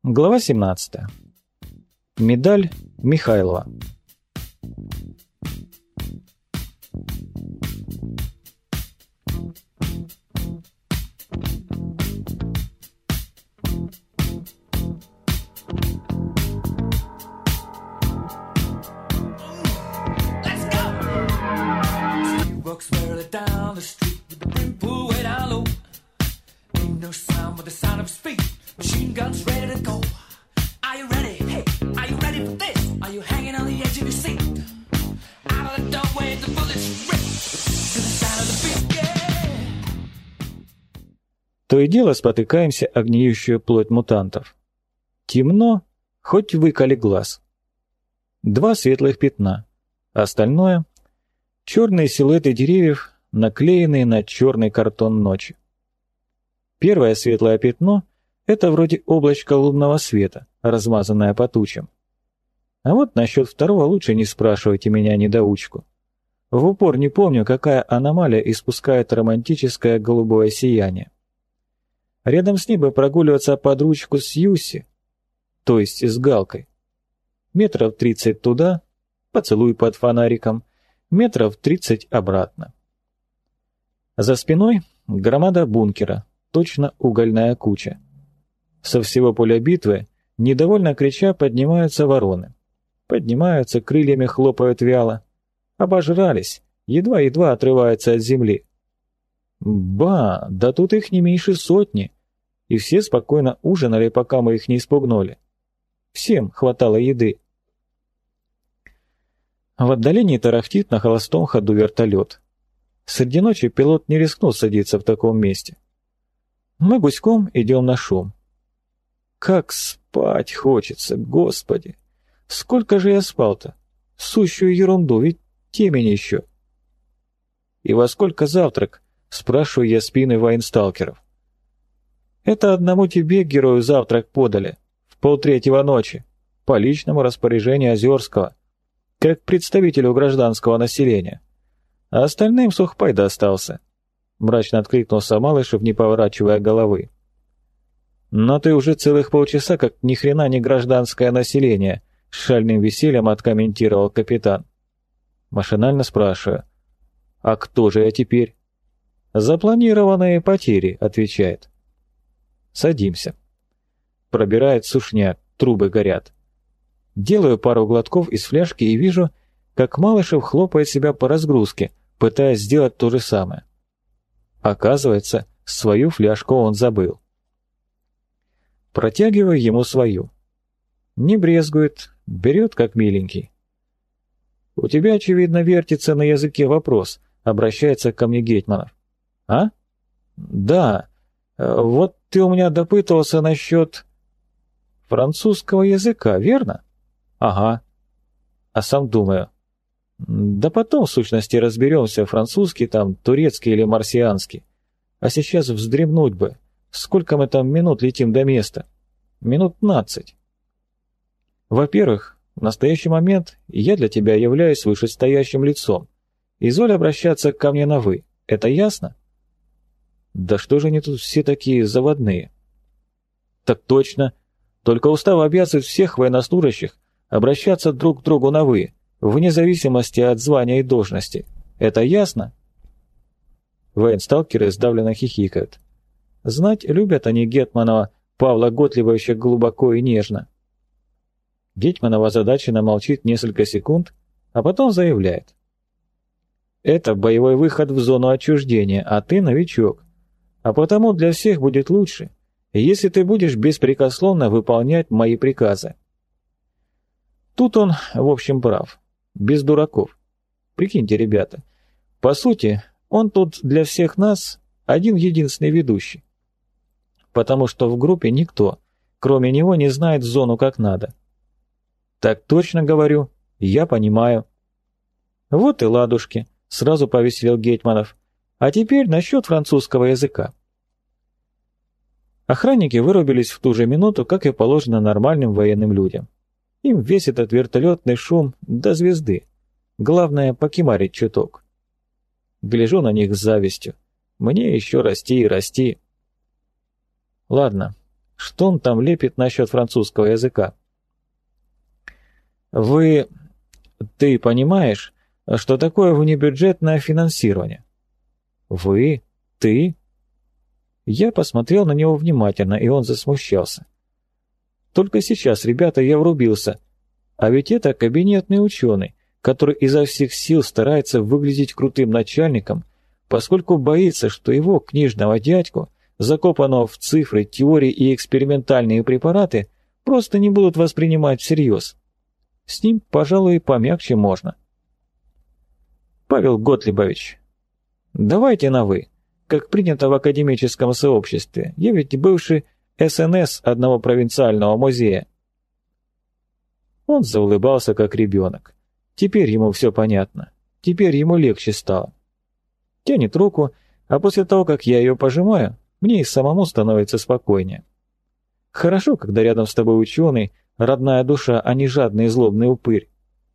Глава 17. Медаль Михайлова. То и дело спотыкаемся о гниющую плоть мутантов. Темно, хоть выколи глаз. Два светлых пятна. Остальное — черные силуэты деревьев, наклеенные на черный картон ночи. Первое светлое пятно — это вроде облачко лунного света, размазанное по тучам. А вот насчет второго лучше не спрашивайте меня, недоучку. В упор не помню, какая аномалия испускает романтическое голубое сияние. Рядом с ней бы прогуливаться под ручку с Юси, то есть с Галкой. Метров 30 туда, поцелуй под фонариком, метров 30 обратно. За спиной громада бункера, точно угольная куча. Со всего поля битвы, недовольно крича, поднимаются вороны. Поднимаются, крыльями хлопают вяло. Обожрались, едва-едва отрываются от земли. Ба, да тут их не меньше сотни, и все спокойно ужинали, пока мы их не испугнули. Всем хватало еды. В отдалении тарахтит на холостом ходу вертолет. Среди ночи пилот не рискнул садиться в таком месте. Мы гуськом идем на шум. Как спать хочется, Господи! Сколько же я спал-то? Сущую ерунду, ведь темень еще. И во сколько завтрак? Спрашиваю я спины военсталкеров. Это одному тебе, герою, завтрак подали. В 2:30 ночи. По личному распоряжению Озерского. Как представителю гражданского населения. А остальным сухпай достался. Мрачно откликнулся Малышев, не поворачивая головы. Но ты уже целых полчаса как ни хрена не гражданское население, с шальным весельем откомментировал капитан. Машинально спрашиваю. А кто же я теперь? «Запланированные потери», — отвечает. Садимся. Пробирает сушняк, трубы горят. Делаю пару глотков из фляжки и вижу, как Малышев хлопает себя по разгрузке, пытаясь сделать то же самое. Оказывается, свою фляжку он забыл. Протягиваю ему свою. Не брезгует, берет как миленький. «У тебя, очевидно, вертится на языке вопрос», — обращается ко мне Гетманов. «А? Да. Вот ты у меня допытывался насчет французского языка, верно? Ага. А сам думаю, да потом в сущности разберемся, французский там, турецкий или марсианский. А сейчас вздремнуть бы. Сколько мы там минут летим до места? Минут 15. Во-первых, в настоящий момент я для тебя являюсь вышестоящим лицом. Изволь обращаться ко мне на «вы». Это ясно? Да что же они тут все такие заводные? Так точно. Только устав обязывает всех военнослужащих обращаться друг к другу на «вы», вне зависимости от звания и должности. Это ясно? Военсталкеры сдавленно хихикают. Знать любят они Гетманова, Павла Готлибовича, глубоко и нежно. Гетманов озадаченно молчит несколько секунд, а потом заявляет. Это боевой выход в зону отчуждения, а ты новичок. А потому для всех будет лучше, если ты будешь беспрекословно выполнять мои приказы. Тут он, в общем, прав. Без дураков. Прикиньте, ребята, по сути, он тут для всех нас один-единственный ведущий. Потому что в группе никто, кроме него, не знает зону как надо. Так точно говорю, я понимаю. Вот и ладушки, сразу повеселел Гетманов. А теперь насчет французского языка. Охранники вырубились в ту же минуту, как и положено нормальным военным людям. Им весь этот вертолетный шум до звезды. Главное, покемарить чуток. Гляжу на них с завистью. Мне еще расти и расти. Ладно, Что он там лепит насчет французского языка? Ты понимаешь, что такое внебюджетное финансирование? Вы? Ты? Я посмотрел на него внимательно, и он засмущался. Только сейчас, ребята, я врубился. А ведь это кабинетный ученый, который изо всех сил старается выглядеть крутым начальником, поскольку боится, что его, книжного дядьку, закопанного в цифры, теории и экспериментальные препараты, просто не будут воспринимать всерьез. С ним, пожалуй, помягче можно. Павел Готлибович, давайте на «вы», как принято в академическом сообществе. Я ведь бывший СНС одного провинциального музея. Он заулыбался, как ребенок. Теперь ему все понятно. Теперь ему легче стало. Тянет руку, а после того, как я ее пожимаю, мне и самому становится спокойнее. Хорошо, когда рядом с тобой ученый, родная душа, а не жадный и злобный упырь.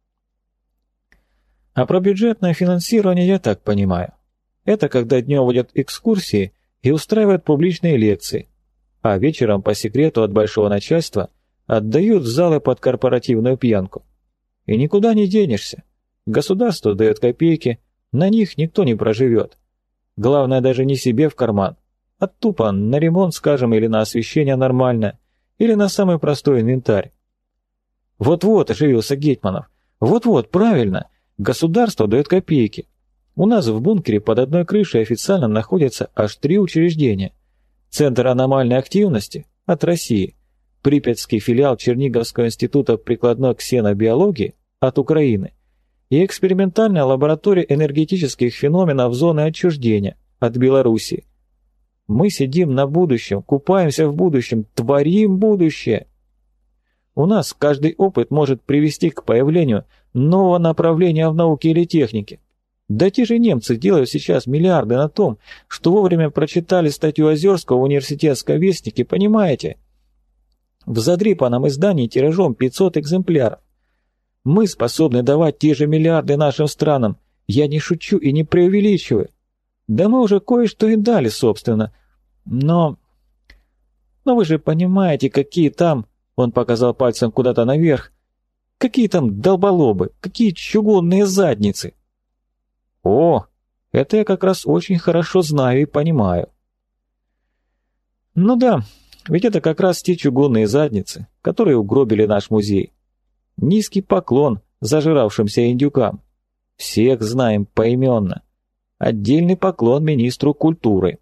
А про бюджетное финансирование я так понимаю. Это когда днем водят экскурсии и устраивают публичные лекции, а вечером по секрету от большого начальства отдают в залы под корпоративную пьянку. И никуда не денешься. Государство дает копейки, на них никто не проживет. Главное даже не себе в карман, а тупо на ремонт, скажем, или на освещение нормально, или на самый простой инвентарь. Вот-вот, оживился Гетманов, вот-вот, правильно, государство дает копейки. У нас в бункере под одной крышей официально находятся аж 3 учреждения. Центр аномальной активности от России, Припятский филиал Черниговского института прикладной ксенобиологии от Украины и экспериментальная лаборатория энергетических феноменов зоны отчуждения от Белоруссии. Мы сидим на будущем, купаемся в будущем, творим будущее. У нас каждый опыт может привести к появлению нового направления в науке или технике. Да те же немцы делают сейчас миллиарды на том, что вовремя прочитали статью Озерского в университетском вестнике, понимаете? В задрипанном издании тиражом 500 экземпляров. Мы способны давать те же миллиарды нашим странам. Я не шучу и не преувеличиваю. Да мы уже кое-что и дали, собственно. Но вы же понимаете, какие там, он показал пальцем куда-то наверх, какие там долболобы, какие чугунные задницы. О, это я как раз очень хорошо знаю и понимаю. Ну да, ведь это как раз те чугунные задницы, которые угробили наш музей. Низкий поклон зажиравшимся индюкам. Всех знаем поименно. Отдельный поклон министру культуры.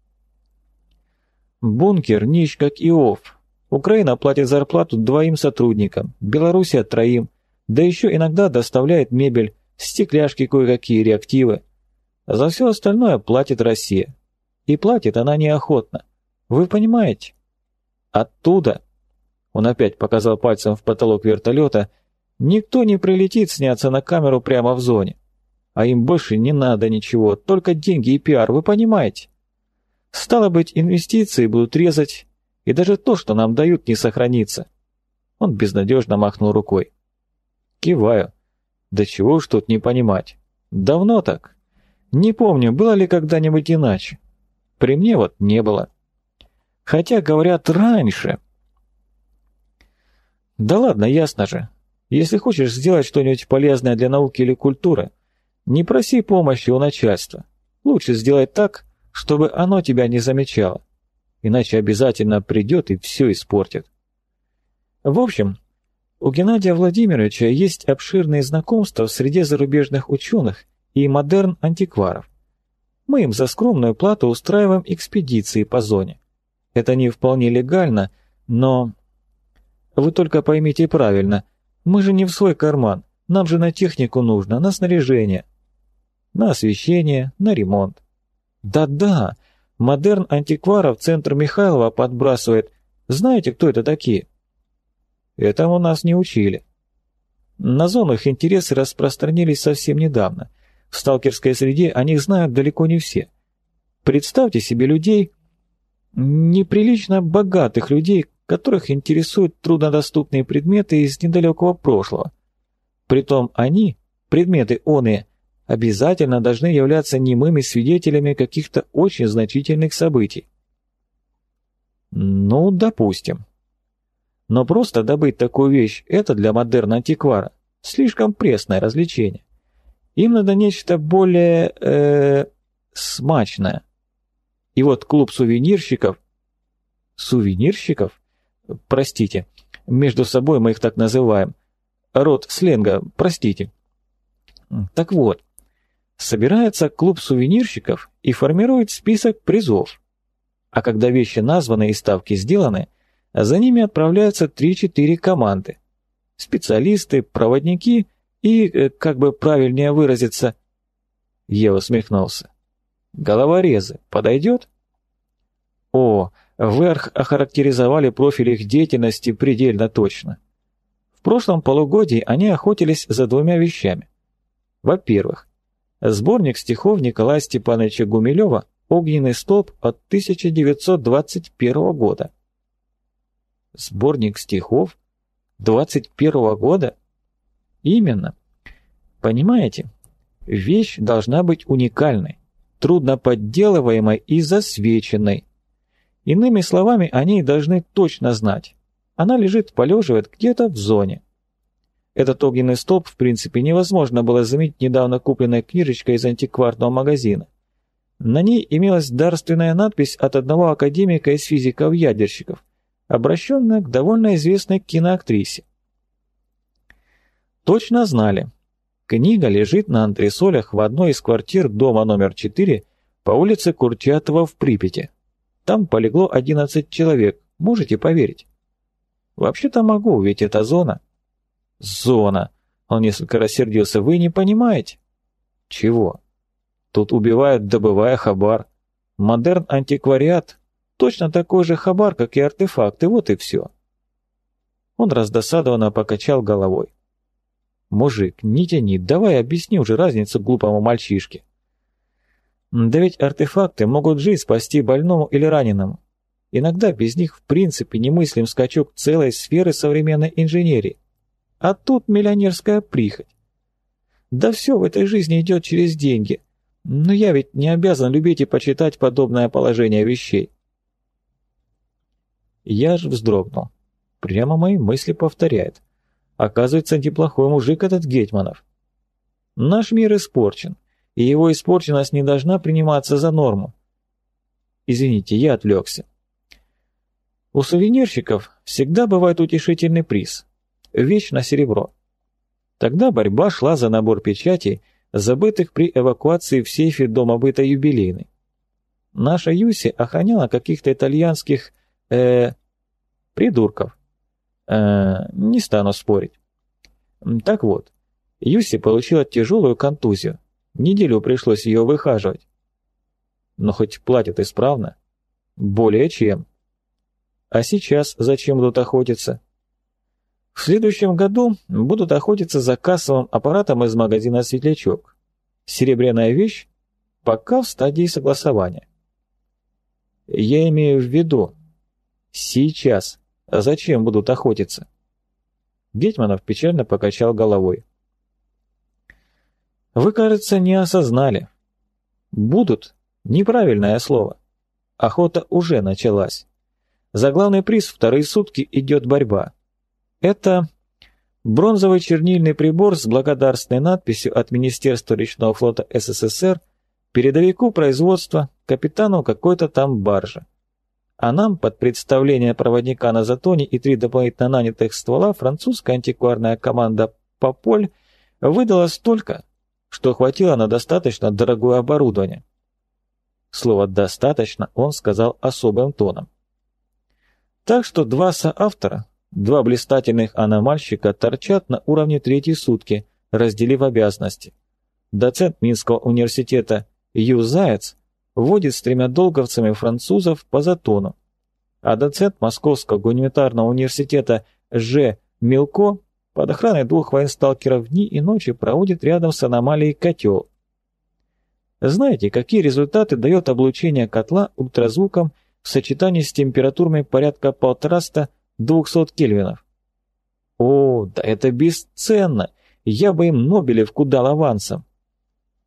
Бункер нищ как Иов. Украина платит зарплату 2 сотрудникам, Белоруссия 3, да еще иногда доставляет мебель, стекляшки кое-какие, реактивы. За все остальное платит Россия. И платит она неохотно. Вы понимаете? Оттуда, он опять показал пальцем в потолок вертолета, никто не прилетит сняться на камеру прямо в зоне. А им больше не надо ничего, только деньги и пиар, вы понимаете? Стало быть, инвестиции будут резать, и даже то, что нам дают, не сохранится. Он безнадежно махнул рукой. Киваю. Да чего уж тут не понимать. Давно так. Не помню, было ли когда-нибудь иначе. При мне вот не было. Хотя, говорят, раньше. Да ладно, ясно же. Если хочешь сделать что-нибудь полезное для науки или культуры, не проси помощи у начальства. Лучше сделать так, чтобы оно тебя не замечало. Иначе обязательно придет и все испортит. В общем, у Геннадия Владимировича есть обширные знакомства в среде зарубежных ученых и модерн-антикваров. Мы им за скромную плату устраиваем экспедиции по зоне. Это не вполне легально, но... Вы только поймите правильно, мы же не в свой карман, нам же на технику нужно, на снаряжение, на освещение, на ремонт. Да-да, модерн-антикваров центр Михайлова подбрасывает. Знаете, кто это такие? Этому нас не учили. На зону их интересы распространились совсем недавно. В сталкерской среде о них знают далеко не все. Представьте себе людей, неприлично богатых людей, которых интересуют труднодоступные предметы из недалекого прошлого. Притом они, предметы оные, обязательно должны являться немыми свидетелями каких-то очень значительных событий. Ну, допустим. Но просто добыть такую вещь – это для модерн-антиквара слишком пресное развлечение. Им надо нечто более, смачное. И вот клуб сувенирщиков... Сувенирщиков? Простите, между собой мы их так называем. Род сленга, простите. Так вот, собирается клуб сувенирщиков и формирует список призов. А когда вещи названы и ставки сделаны, за ними отправляются 3-4 команды. Специалисты, проводники и, как бы правильнее выразиться... Я усмехнулся. Головорезы подойдет? О, вы охарактеризовали профиль их деятельности предельно точно. В прошлом полугодии они охотились за двумя вещами. Во-первых, сборник стихов Николая Степановича Гумилева «Огненный столб» от 1921 года. Сборник стихов 21 года? Именно. Понимаете, вещь должна быть уникальной, трудно подделываемой и засвеченной. Иными словами, они должны точно знать. Она лежит, полеживает где-то в зоне. Этот огненный столб, в принципе, невозможно было заметить недавно купленной книжечкой из антикварного магазина. На ней имелась дарственная надпись от одного академика из физиков-ядерщиков, обращенная к довольно известной киноактрисе. Точно знали. Книга лежит на антресолях в одной из квартир дома номер 4 по улице Курчатова в Припяти. Там полегло 11 человек, можете поверить? Вообще-то могу, ведь это зона. Зона. Он несколько рассердился. Вы не понимаете? Чего? Тут убивают, добывая хабар. Модерн-антиквариат. Точно такой же хабар, как и артефакты, вот и все. Он раздосадованно покачал головой. Мужик, не тяни, давай объясни уже разницу глупому мальчишке. Да ведь артефакты могут жизнь спасти больному или раненому. Иногда без них в принципе немыслим скачок целой сферы современной инженерии. А тут миллионерская прихоть. Да все в этой жизни идет через деньги. Но я ведь не обязан любить и почитать подобное положение вещей. Я ж вздрогнул. Прямо мои мысли повторяет. Оказывается, неплохой мужик этот Гетманов. Наш мир испорчен, и его испорченность не должна приниматься за норму. Извините, я отвлекся. У сувенирщиков всегда бывает утешительный приз – вещь на серебро. Тогда борьба шла за набор печатей, забытых при эвакуации в сейфе дома быта юбилейный. Наша Юси охраняла каких-то итальянских, придурков. Не стану спорить. Так вот, Юси получила тяжелую контузию. Неделю пришлось ее выхаживать. Но хоть платят исправно. Более чем. А сейчас зачем будут охотиться? В следующем году будут охотиться за кассовым аппаратом из магазина «Светлячок». Серебряная вещь пока в стадии согласования. Я имею в виду, сейчас зачем будут охотиться? Гетманов печально покачал головой. Вы, кажется, не осознали. Будут – неправильное слово. Охота уже началась. За главный приз вторые сутки идет борьба. Это бронзовый чернильный прибор с благодарственной надписью от Министерства речного флота СССР передовику производства, капитану какой-то там баржи. А нам под представление проводника на затоне и 3 дополнительно нанятых ствола французская антикварная команда «Пополь» выдала столько, что хватило на достаточно дорогое оборудование. Слово «достаточно» он сказал особым тоном. Так что 2 соавтора, 2 блистательных аномальщика торчат на уровне 3-й сутки, разделив обязанности. Доцент Минского университета Ю. Заяц водит с 3 долговцами французов по затону, а доцент Московского гуманитарного университета Ж. Милко под охраной 2 военсталкеров дни и ночи проводит рядом с аномалией котел. Знаете, какие результаты дает облучение котла ультразвуком в сочетании с температурами порядка 150-200 кельвинов? О, да это бесценно! Я бы им Нобелевку дал авансом.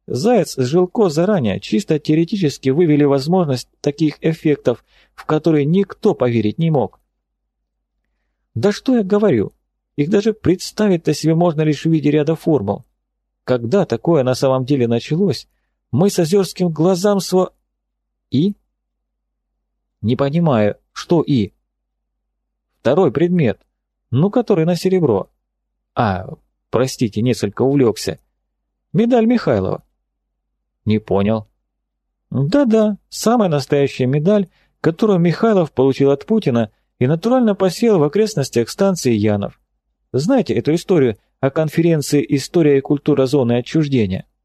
Заяц с Жилко заранее чисто теоретически вывели возможность таких эффектов, в которые никто поверить не мог. Да что я говорю, их даже представить-то себе можно лишь в виде ряда формул. Когда такое на самом деле началось, мы с Озерским глазам И? Не понимаю, что И? Второй предмет, который на серебро. Простите, несколько увлекся. Медаль Михайлова. Не понял. Да-да, самая настоящая медаль, которую Михайлов получил от Путина и натурально посеял в окрестностях станции Янов. Знаете эту историю о конференции «История и культура зоны отчуждения»?